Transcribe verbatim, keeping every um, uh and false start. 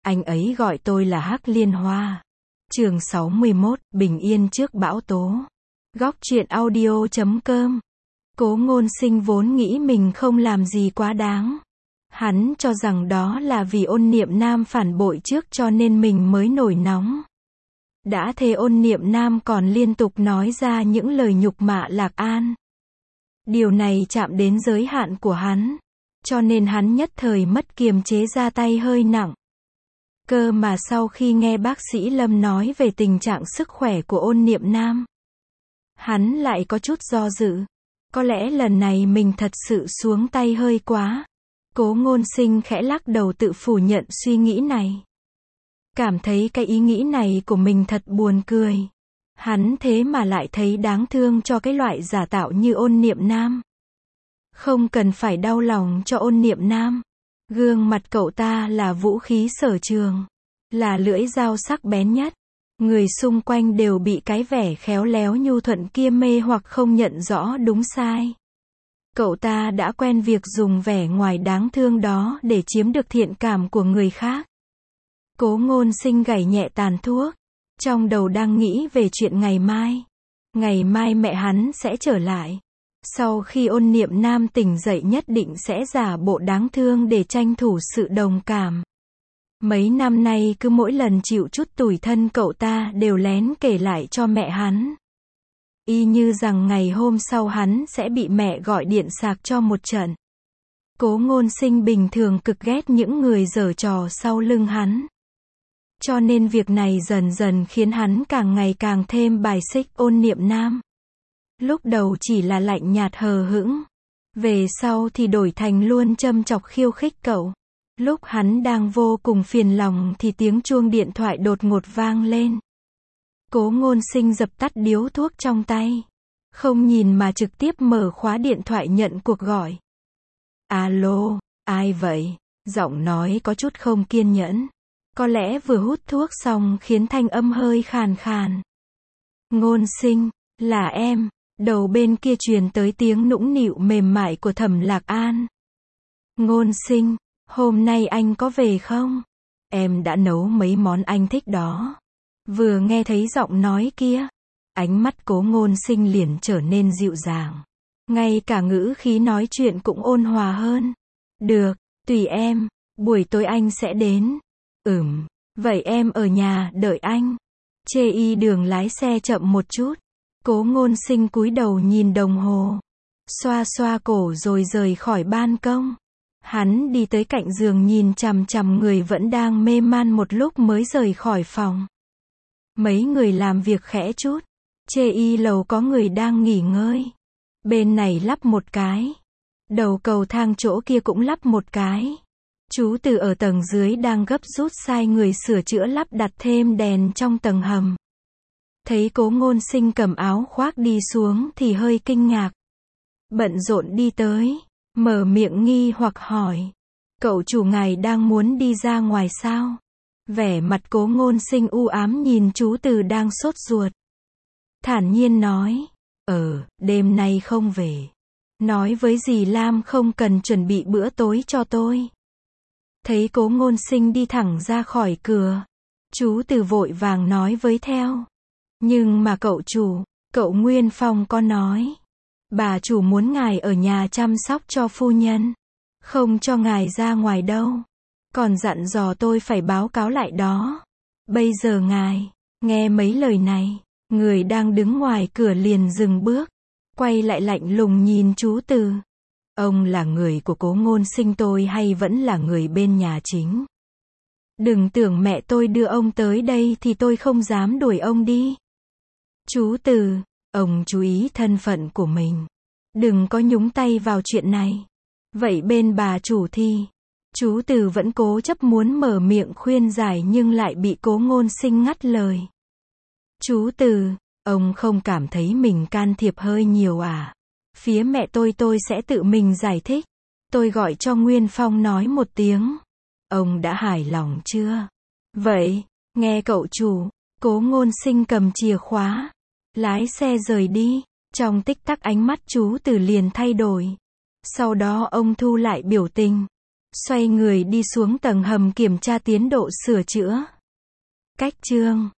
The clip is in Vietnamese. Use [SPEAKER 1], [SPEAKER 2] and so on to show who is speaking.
[SPEAKER 1] Anh ấy gọi tôi là Hắc Liên Hoa. Chương sáu mươi mốt, bình yên trước bão tố. Góc truyện audio chấm com. Cố Ngôn Sinh vốn nghĩ mình không làm gì quá đáng. Hắn cho rằng đó là vì Ôn Niệm Nam phản bội trước cho nên mình mới nổi nóng. Đã thế Ôn Niệm Nam còn liên tục nói ra những lời nhục mạ Lạc An. Điều này chạm đến giới hạn của hắn. Cho nên hắn nhất thời mất kiềm chế, ra tay hơi nặng. Cơ mà sau khi nghe bác sĩ Lâm nói về tình trạng sức khỏe của Ôn Niệm Nam, hắn lại có chút do dự. Có lẽ lần này mình thật sự xuống tay hơi quá. Cố Ngôn Sinh khẽ lắc đầu tự phủ nhận suy nghĩ này. Cảm thấy cái ý nghĩ này của mình thật buồn cười. Hắn thế mà lại thấy đáng thương cho cái loại giả tạo như Ôn Niệm Nam. Không cần phải đau lòng cho Ôn Niệm Nam. Gương mặt cậu ta là vũ khí sở trường, là lưỡi dao sắc bén nhất. Người xung quanh đều bị cái vẻ khéo léo nhu thuận kia mê hoặc không nhận rõ đúng sai. Cậu ta đã quen việc dùng vẻ ngoài đáng thương đó để chiếm được thiện cảm của người khác. Cố Ngôn Sinh gảy nhẹ tàn thuốc, trong đầu đang nghĩ về chuyện ngày mai. Ngày mai mẹ hắn sẽ trở lại. Sau khi Ôn Niệm Nam tỉnh dậy nhất định sẽ giả bộ đáng thương để tranh thủ sự đồng cảm. Mấy năm nay cứ mỗi lần chịu chút tủi thân cậu ta đều lén kể lại cho mẹ hắn. Y như rằng ngày hôm sau hắn sẽ bị mẹ gọi điện sạc cho một trận. Cố Ngôn Sinh bình thường cực ghét những người giở trò sau lưng hắn. Cho nên việc này dần dần khiến hắn càng ngày càng thêm bài xích Ôn Niệm Nam. Lúc đầu chỉ là lạnh nhạt hờ hững. Về sau thì đổi thành luôn châm chọc khiêu khích cậu. Lúc hắn đang vô cùng phiền lòng thì tiếng chuông điện thoại đột ngột vang lên. Cố Ngôn Sinh dập tắt điếu thuốc trong tay. Không nhìn mà trực tiếp mở khóa điện thoại nhận cuộc gọi. Alo, ai vậy? Giọng nói có chút không kiên nhẫn. Có lẽ vừa hút thuốc xong khiến thanh âm hơi khàn khàn. Ngôn Sinh, là em. Đầu bên kia truyền tới tiếng nũng nịu mềm mại của Thẩm Lạc An. Ngôn Sinh, hôm nay anh có về không? Em đã nấu mấy món anh thích đó. Vừa nghe thấy giọng nói kia, ánh mắt Cố Ngôn Sinh liền trở nên dịu dàng. Ngay cả ngữ khí nói chuyện cũng ôn hòa hơn. Được, tùy em, buổi tối anh sẽ đến. Ừm, vậy em ở nhà đợi anh. Chê y đường lái xe chậm một chút. Cố Ngôn Sinh cúi đầu nhìn đồng hồ, xoa xoa cổ rồi rời khỏi ban công. Hắn đi tới cạnh giường nhìn chằm chằm người vẫn đang mê man một lúc mới rời khỏi phòng. Mấy người làm việc khẽ chút. Chê y lầu có người đang nghỉ ngơi. Bên này lắp một cái. Đầu cầu thang chỗ kia cũng lắp một cái. Chú Từ ở tầng dưới đang gấp rút sai người sửa chữa lắp đặt thêm đèn trong tầng hầm. Thấy Cố Ngôn Sinh cầm áo khoác đi xuống thì hơi kinh ngạc. Bận rộn đi tới, mở miệng nghi hoặc hỏi. Cậu chủ ngài đang muốn đi ra ngoài sao? Vẻ mặt Cố Ngôn Sinh u ám nhìn chú Từ đang sốt ruột. Thản nhiên nói, ờ, đêm nay không về. Nói với dì Lam không cần chuẩn bị bữa tối cho tôi. Thấy Cố Ngôn Sinh đi thẳng ra khỏi cửa, chú Từ vội vàng nói với theo. Nhưng mà cậu chủ, cậu Nguyên Phong có nói. Bà chủ muốn ngài ở nhà chăm sóc cho phu nhân. Không cho ngài ra ngoài đâu. Còn dặn dò tôi phải báo cáo lại đó. Bây giờ ngài, nghe mấy lời này, người đang đứng ngoài cửa liền dừng bước. Quay lại lạnh lùng nhìn chú Từ. Ông là người của Cố Ngôn Sinh tôi hay vẫn là người bên nhà chính? Đừng tưởng mẹ tôi đưa ông tới đây thì tôi không dám đuổi ông đi. Chú Từ, ông chú ý thân phận của mình. Đừng có nhúng tay vào chuyện này. Vậy bên bà chủ thì? Chú Từ vẫn cố chấp muốn mở miệng khuyên giải nhưng lại bị Cố Ngôn Sinh ngắt lời. Chú Từ, ông không cảm thấy mình can thiệp hơi nhiều à? Phía mẹ tôi tôi sẽ tự mình giải thích. Tôi gọi cho Nguyên Phong nói một tiếng. Ông đã hài lòng chưa? Vậy, nghe cậu chủ. Cố Ngôn Sinh cầm chìa khóa, lái xe rời đi. Trong tích tắc ánh mắt chú Từ liền thay đổi. Sau đó ông thu lại biểu tình, Xoay người đi xuống tầng hầm kiểm tra tiến độ sửa chữa. Cách chương